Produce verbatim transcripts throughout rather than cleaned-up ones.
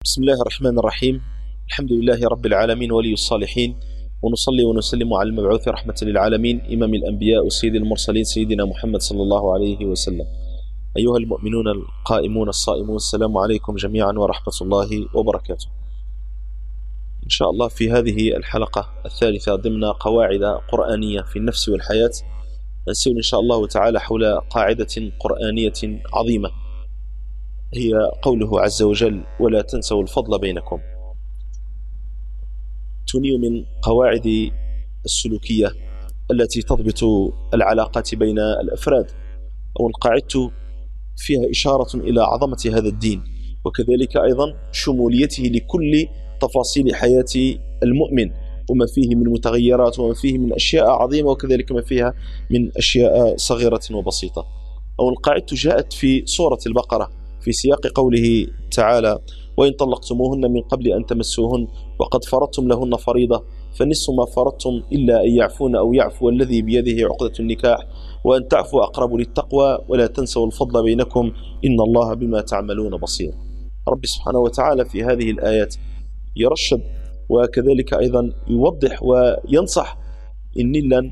بسم الله الرحمن الرحيم. الحمد لله رب العالمين ولي الصالحين، ونصلي ونسلم على المبعوث رحمة للعالمين إمام الأنبياء وسيد المرسلين سيدنا محمد صلى الله عليه وسلم. أيها المؤمنون القائمون الصائمون، السلام عليكم جميعا ورحمة الله وبركاته. إن شاء الله في هذه الحلقة الثالثة ضمن قواعد قرآنية في النفس والحياة نسير إن شاء الله تعالى حول قاعدة قرآنية عظيمة، هي قوله عز وجل: ولا تنسوا الفضل بينكم. تني من قواعد السلوكية التي تضبط العلاقات بين الأفراد، أو قاعدة فيها إشارة إلى عظمة هذا الدين، وكذلك أيضا شموليته لكل تفاصيل حياة المؤمن وما فيه من متغيرات وما فيه من أشياء عظيمة وكذلك ما فيها من أشياء صغيرة وبسيطة. أو القاعدة جاءت في سورة البقرة في سياق قوله تعالى: وإن طلقتموهن من قبل أن تمسوهن وقد فرضتم لهن فريضة فنصف ما فرضتم إلا أن يعفون أو يعفو الذي بيده عقدة النكاح وأن تعفوا أقرب للتقوى ولا تنسوا الفضل بينكم إن الله بما تعملون بصير. رب سبحانه وتعالى في هذه الآيات يرشد وكذلك أيضا يوضح وينصح إن لن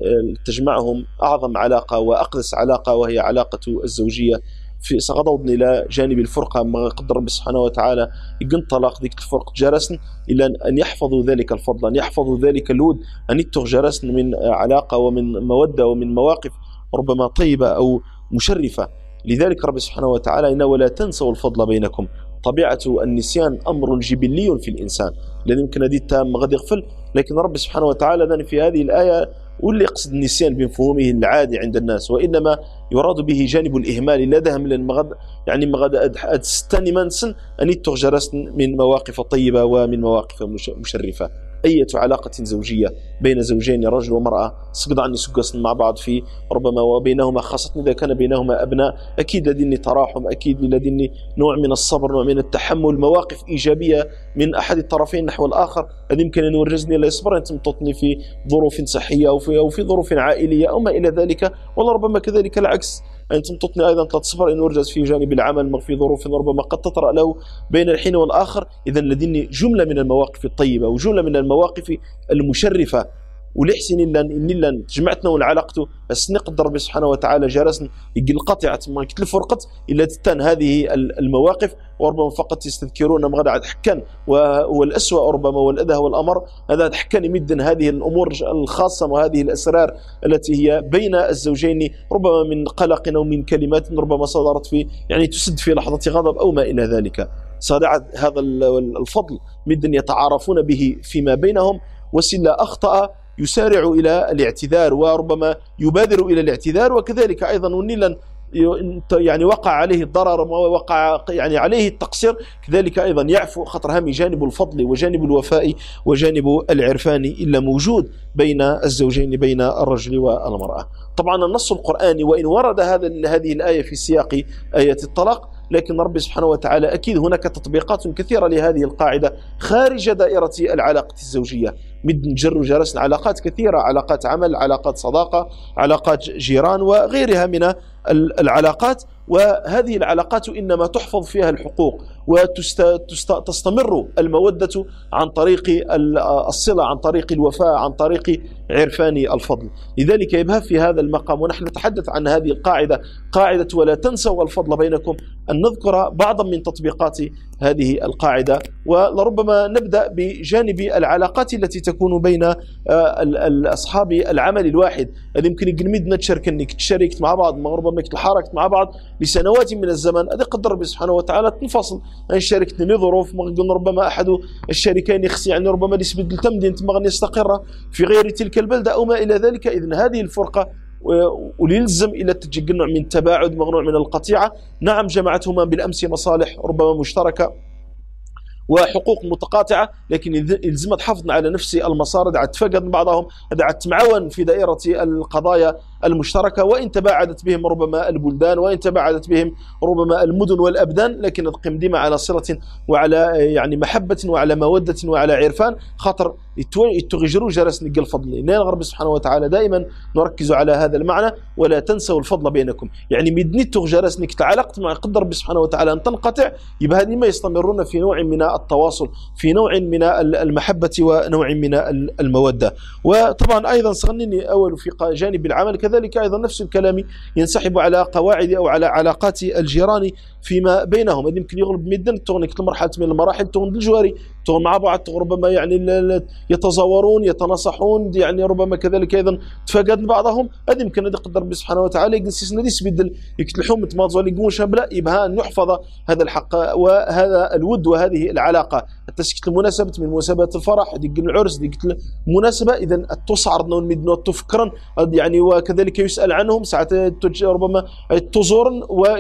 تجمعهم أعظم علاقة وأقدس علاقة، وهي علاقة الزوجية، في سغضوا إلى جانب الفرقة ما قدر رب سبحانه وتعالى يقن طلاق ذيك الفرق جرسن إلى أن يحفظوا ذلك الفضل، أن يحفظوا ذلك الود، أن يتغ جرسن من علاقة ومن مودة ومن مواقف ربما طيبة أو مشرفة. لذلك رب سبحانه وتعالى: إن ولا تنسوا الفضل بينكم. طبيعة النسيان أمر جبلي في الإنسان الذي يمكن هذه التام غد يغفل، لكن رب سبحانه وتعالى في هذه الآية واللي يقصد النسيان بمفهومه العادي عند الناس، وإنما يراد به جانب الإهمال لدهم لأن مغد يعني مغد أدستني منسن أن يتغجرسن من مواقف طيبة ومن مواقف مشرفة. أي علاقة زوجية بين زوجين رجل ومرأة سقط عني سقسن مع بعض في ربما وبينهما، خاصة إذا كان بينهما أبناء، أكيد لديني تراحم، أكيد لديني نوع من الصبر، نوع من التحمل، مواقف إيجابية من أحد الطرفين نحو الآخر. هذا يمكن أن يورجزني لا يصبر أن تمططني في ظروف صحية أو في, أو في ظروف عائلية أو ما إلى ذلك، ولا ربما كذلك العكس أن تمططني أيضا تصبر أن يرجز في جانب العمل في ظروف ربما قد تطرأ له بين الحين والآخر. إذن لديني جملة من المواقف الطيبة وجملة من المواقف المشرفة، ولحسن إلا إن إلا جمعتنا والعلاقة السنقدر ربي سبحانه وتعالى جالسنا يقل قطعة ما كتل فرقت إلا تتان هذه المواقف، وربما فقط يستذكرون ما غدا حكان والأسوأ ربما والأذى والأمر هذا حكان يمدن هذه الأمور الخاصة وهذه الأسرار التي هي بين الزوجين، ربما من قلق أو من كلمات ربما صدرت في يعني تسد في لحظة غضب أو ما إلى ذلك. صادع هذا الفضل مدن يتعارفون به فيما بينهم، وسلا أخطأ يسارع إلى الاعتذار وربما يبادر إلى الاعتذار، وكذلك أيضا ونيلا يعني وقع عليه الضرر ووقع يعني عليه التقصير كذلك أيضا يعفو، خطر هم جانب الفضل وجانب الوفاء وجانب العرفان إلا موجود بين الزوجين بين الرجل والمرأة. طبعا النص القرآني وإن ورد هذا هذه الآية في سياق آية الطلاق، لكن رب سبحانه وتعالى أكيد هناك تطبيقات كثيرة لهذه القاعدة خارج دائرة العلاقة الزوجية، مد نجر جرسنا علاقات كثيرة، علاقات عمل، علاقات صداقة، علاقات جيران وغيرها من العلاقات، وهذه العلاقات إنما تحفظ فيها الحقوق وتستمر المودة عن طريق الصلة، عن طريق الوفاء، عن طريق عرفان الفضل. لذلك يبهى في هذا المقام ونحن نتحدث عن هذه القاعدة، قاعدة ولا تنسوا الفضل بينكم، أن نذكر بعضا من تطبيقات هذه القاعدة، ولربما نبدأ بجانب العلاقات التي تكون بين أصحاب العمل الواحد. هذا يمكن يقلمدنا تشارك أنك تشاركت مع بعض، ربما تحاركت مع بعض لسنوات من الزمن، هذا قدر ربي سبحانه وتعالى تنفصل أن شاركتني لظروف ربما أحد الشريكين يخسي يعني ربما يسبد تمدين تمغن يستقر في غير تلك البلدة أو ما إلى ذلك. إذن هذه الفرقة وليلزم إلى تجنع من التباعد مغنوع من القطيعة. نعم جمعتهما بالأمس مصالح ربما مشتركة وحقوق متقاطعة، لكن يلزم تحافظنا على نفس المسار، دعت تفقد بعضهم، دعت تمعون في دائرة القضايا المشتركة، وإن تباعدت بهم ربما البلدان، وإن تباعدت بهم ربما المدن والأبدان، لكن نقيم ديما على صلة وعلى يعني محبة وعلى مودة وعلى عرفان، خاطر يتغجروا جرس نقل الفضل. إن الغرب سبحانه وتعالى دائما نركز على هذا المعنى، ولا تنسوا الفضل بينكم. يعني مدنيتو جرس نك تعلقت مع قدر ربي سبحانه وتعالى أن تنقطع، يبقى هذه ما يستمرون في نوع من التواصل، في نوع من المحبة ونوع من المودة. وطبعا أيضا صغنني أول في جانب العمل كذلك أيضا نفس الكلام ينسحب على قواعد أو على علاقات الجيران فيما بينهم. هذا يمكن يغلب مدن تغنك مرحلة من المراحل تغن الجواري تغن مع بعض، ربما يعني يتزاورون يتناصحون، يعني ربما كذلك أيضا تفقد بعضهم. هذا يمكن هذا قدر ربي سبحانه وتعالى يقنسيس نديس بدل يكتلحوم تماضوا لقون شابلا، يبها أن يحفظ هذا الحق وهذا الود وهذه العلاقة. التسكت المناسبة من مناسبات الفرح ديك العرس ديك المناسبة، إذا تصعرنا المدن تفكرا يعني، وكذلك يسأل عنهم ساعات ربما تزورن،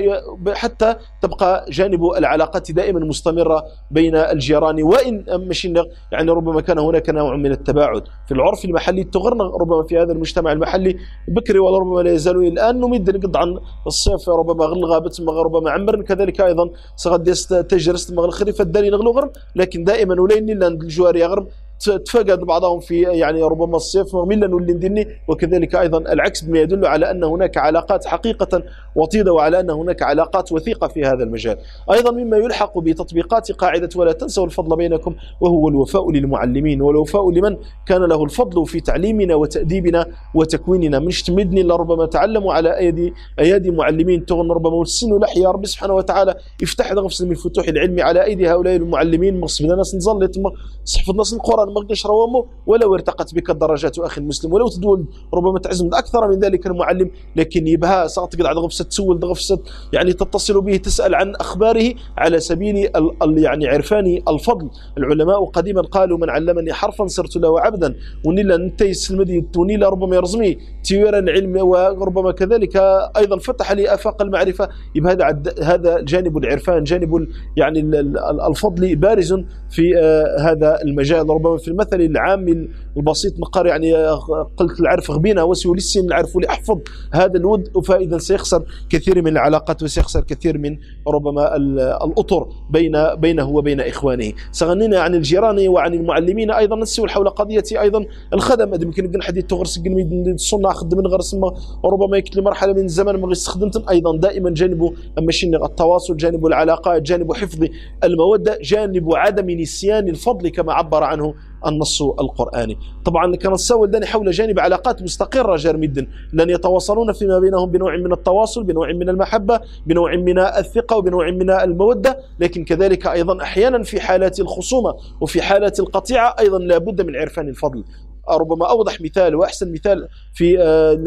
وحتى تبقى جانب العلاقات دائما مستمرة بين الجيران، وإن مشينا يعني ربما كان هناك نوع من التباعد في العرف المحلي تغرنا ربما في هذا المجتمع المحلي بكري، ولا ربما لا يزالوا الآن نمد نقض عن الصيف ربما غل غابت ربما عمر كذلك أيضا سغد تجرست مغل خريف الداري نغلو غرم، لكن دائما ولين لان الجواري غرم تفقد بعضهم في يعني ربما الصيف ملا نولي ندني، وكذلك ايضا العكس بما يدل على ان هناك علاقات حقيقه وطيده، وعلى ان هناك علاقات وثيقه في هذا المجال. ايضا مما يلحق بتطبيقات قاعده ولا تنسوا الفضل بينكم، وهو الوفاء للمعلمين، والوفاء لمن كان له الفضل في تعليمنا وتاديبنا وتكويننا. من اشتمدني لربما تعلموا على ايدي ايادي معلمين تغن ربما والسن لحيا ربي سبحانه وتعالى يفتح غفص من فتوح العلم على ايدي هؤلاء المعلمين. مقصد ناس نظل صحف الناس القران ما قدش روامه ولو ارتقت بك الدرجات اخي المسلم، ولو تدول ربما تعزم اكثر من ذلك المعلم، لكن يبها ساعات تقعد غفصه تسول غفصه يعني تتصل به تسال عن اخباره على سبيل ال ال يعني عرفان الفضل. العلماء قديما قالوا من علمني حرفا صرت له عبدا، ونيلا نتيس المدي ونيلا ربما يرزمي تيوير العلم، وربما كذلك ايضا فتح لي افاق المعرفه. يبقى هذا هذا جانب العرفان، جانب يعني الفضل بارز في هذا المجال. ربما في المثل العام البسيط نقر يعني قلت العرف غبينا وسيولي السن العرف لأحفظ هذا الود، فإذا سيخسر كثير من العلاقات وسيخسر كثير من ربما الأطر بين بينه وبين إخوانه. سغنينا عن الجيران وعن المعلمين أيضا نسول حول قضية أيضا الخدم. يمكن يمكن حديث تغرس الصنع خدم من غرس وربما يكتل مرحلة من الزمن ما استخدمتم. أيضا دائما جانب ماشين التواصل، جانب العلاقات، جانب حفظ المودة، جانب عدم نسيان الفضل كما عبر عنه النص القرآني. طبعا كان السؤال داني حول جانب علاقات مستقرة جار مدن، لن يتواصلون فيما بينهم بنوع من التواصل، بنوع من المحبة، بنوع من الثقة، وبنوع من المودة، لكن كذلك أيضا أحيانا في حالات الخصومة وفي حالات القطيعة أيضا لابد من عرفان الفضل. ربما أوضح مثال وأحسن مثال في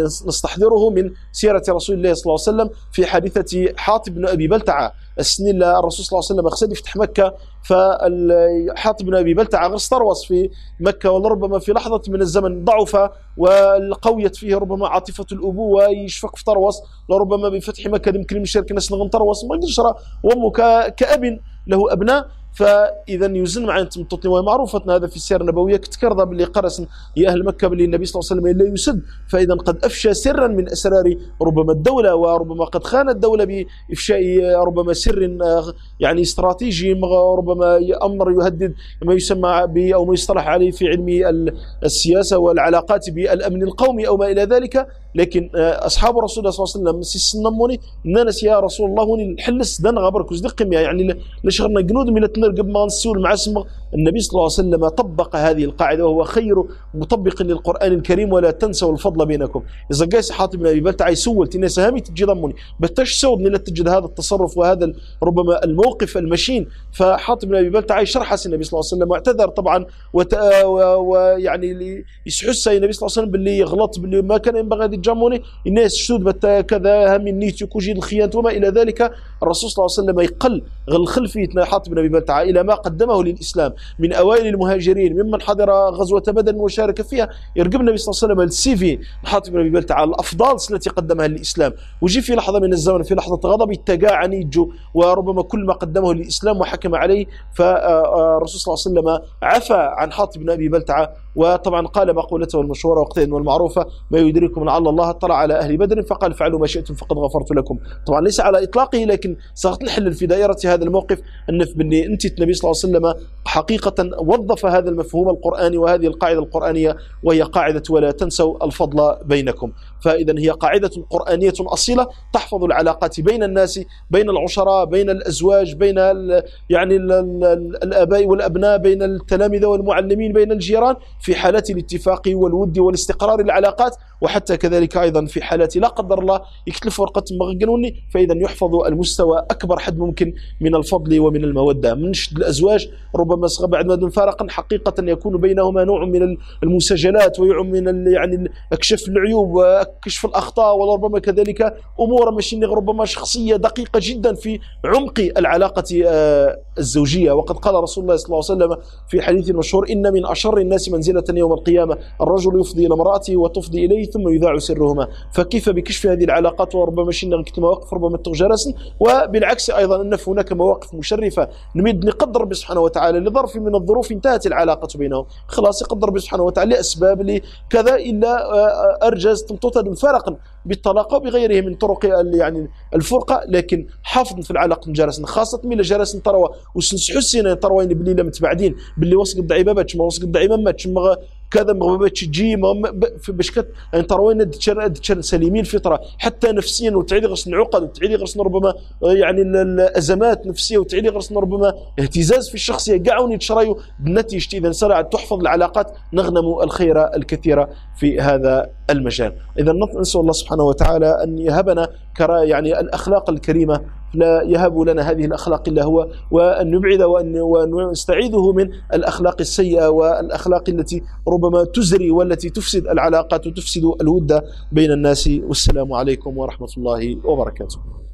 نستحضره من سيرة رسول الله صلى الله عليه وسلم في حادثة حاطب بن أبي بلتعة. السنين الرسول صلى الله عليه وسلم أخسد يفتح مكة، فحاطب بن أبي بلتعة غير استروس في مكة، ولربما في لحظة من الزمن ضعف وقويت فيه ربما عاطفة الأبوة يشفق في تروس، لربما بفتح مكة يمكن المشارك الناس نغن تروس ما يقدرش وأمه كأب له أبناء. فاذا يوزن مع انتم تطلي ومعروفه هذا في السيره النبويه كتكرضى باللي قرس يا اهل مكه باللي النبي صلى الله عليه وسلم لا يسد، فاذا قد افشى سرا من اسرار ربما الدوله، وربما قد خانت الدوله بافشاء ربما سر يعني استراتيجي، ربما امر يهدد ما يسمى ب او ما يصطلح عليه في علم السياسه والعلاقات بالامن القومي او ما الى ذلك. لكن اصحاب رسول الله صلى الله عليه وسلم سنموني نانس يا رسول الله وني الحلس دان غبرك وزدقم يعني لشغلنا جنود من قبل ما نسول مع اسمه. النبي صلى الله عليه وسلم طبق هذه القاعده وهو خير مطبق للقران الكريم. ولا تنسوا الفضل بينكم. اذا قاس حاطب بن ابي بلتعه يسول تني سهامي تجي ضمني بتش سود لا تجد هذا التصرف وهذا ربما الموقف المشين. فحاطب بن ابي بلتعه يشرح النبي صلى الله عليه وسلم واعتذر طبعا ويعني يسحس النبي صلى الله عليه وسلم باللي يغلط باللي ما كان ينبغي هذه الجموني الناس شود كذا هم النيت يكوجي الخيانه وما الى ذلك. الرسول صلى الله عليه وسلم يقل غل خلفيه حاطب بن ابي بلتعه وتعالى إلى ما قدمه للإسلام من أوائل المهاجرين ممن حضر غزوة بدر وشارك فيها، يرقب النبي صلى الله عليه وسلم السي في حاطب بن أبي بلتعة الأفضال التي قدمها للإسلام، وجي في لحظة من الزمن في لحظة غضب اتقى عنيجو وربما كل ما قدمه للإسلام وحكم عليه، فالرسول صلى الله عليه وسلم عفى عن حاطب بن أبي بلتعة، وطبعا قال مقولته المشهورة وقتئذ والمعروفة: ما يدركم لعل الله اطلع على أهل بدر فقال فعلوا ما شئتم فقد غفرت لكم. طبعا ليس على إطلاقه، لكن صارت الحل في دائرة هذا الموقف أن بني أنت النبي صلى الله عليه وسلم حقيقة وظف هذا المفهوم القرآني وهذه القاعدة القرآنية، وهي قاعدة ولا تنسوا الفضل بينكم. فإذا هي قاعدة قرآنية أصيلة تحفظ العلاقات بين الناس، بين العشراء، بين الأزواج، بين ال يعني ال ال الآباء والأبناء، بين التلامذة والمعلمين، بين الجيران، في حالات الاتفاق والود والاستقرار العلاقات، وحتى كذلك أيضا في حالات لا قدر الله يكتلف ورقة مغنوني، فإذا يحفظ المستوى أكبر حد ممكن من الفضل ومن المودة. من شد الأزواج ربما بعد ما انفارقا حقيقة يكون بينهما نوع من المساجلات ونوع من يعني كشف العيوب وكشف الأخطاء، وربما كذلك أمور ماشي ربما شخصية دقيقة جدا في عمق العلاقة الزوجية. وقد قال رسول الله صلى الله عليه وسلم في حديث مشهور: إن من أشر الناس منزلة يوم القيامة الرجل يفضي إلى امرأته وتفضي إليه ثم يذاع سرهما. فكيف بكشف هذه العلاقات وربما ماشي مواقف ربما تغجرس، وبالعكس أيضا أن هناك مواقف مشرفة نمد نقدر ربي سبحانه وتعالى لظرف من الظروف انتهت العلاقة بينهم، خلاص يقدر ربي سبحانه وتعالى لأسباب لكذا إلا أرجز تمطوطة فرقا بالطلاق وبغيره من طرق يعني الفرقة، لكن حافظ في العلاقة جالسين خاصة من جالس تروى وسنحسين تروين باللي لم تبعدين باللي وصق الضعيبة باتش ما وصق الضعيبة ماتش كذا مغببة تجي باش كت يعني تروين دتشر سليمين الفطرة حتى نفسيا، وتعيدي غرسن عقد وتعيدي غرسن ربما يعني الأزمات نفسية، وتعيدي غرسن ربما اهتزاز في الشخصية كاعوني تشريو بالنتيجة إذا سرعت تحفظ العلاقات نغنم الخير الكثير في هذا المجال. إذا نسأل الله سبحانه وتعالى أن يهبنا كرا يعني الأخلاق الكريمة، لا يهب لنا هذه الأخلاق إلا هو، وأن نبعد وأن ونستعيذه من الأخلاق السيئة والأخلاق التي ربما تزري والتي تفسد العلاقات وتفسد الود بين الناس. والسلام عليكم ورحمة الله وبركاته.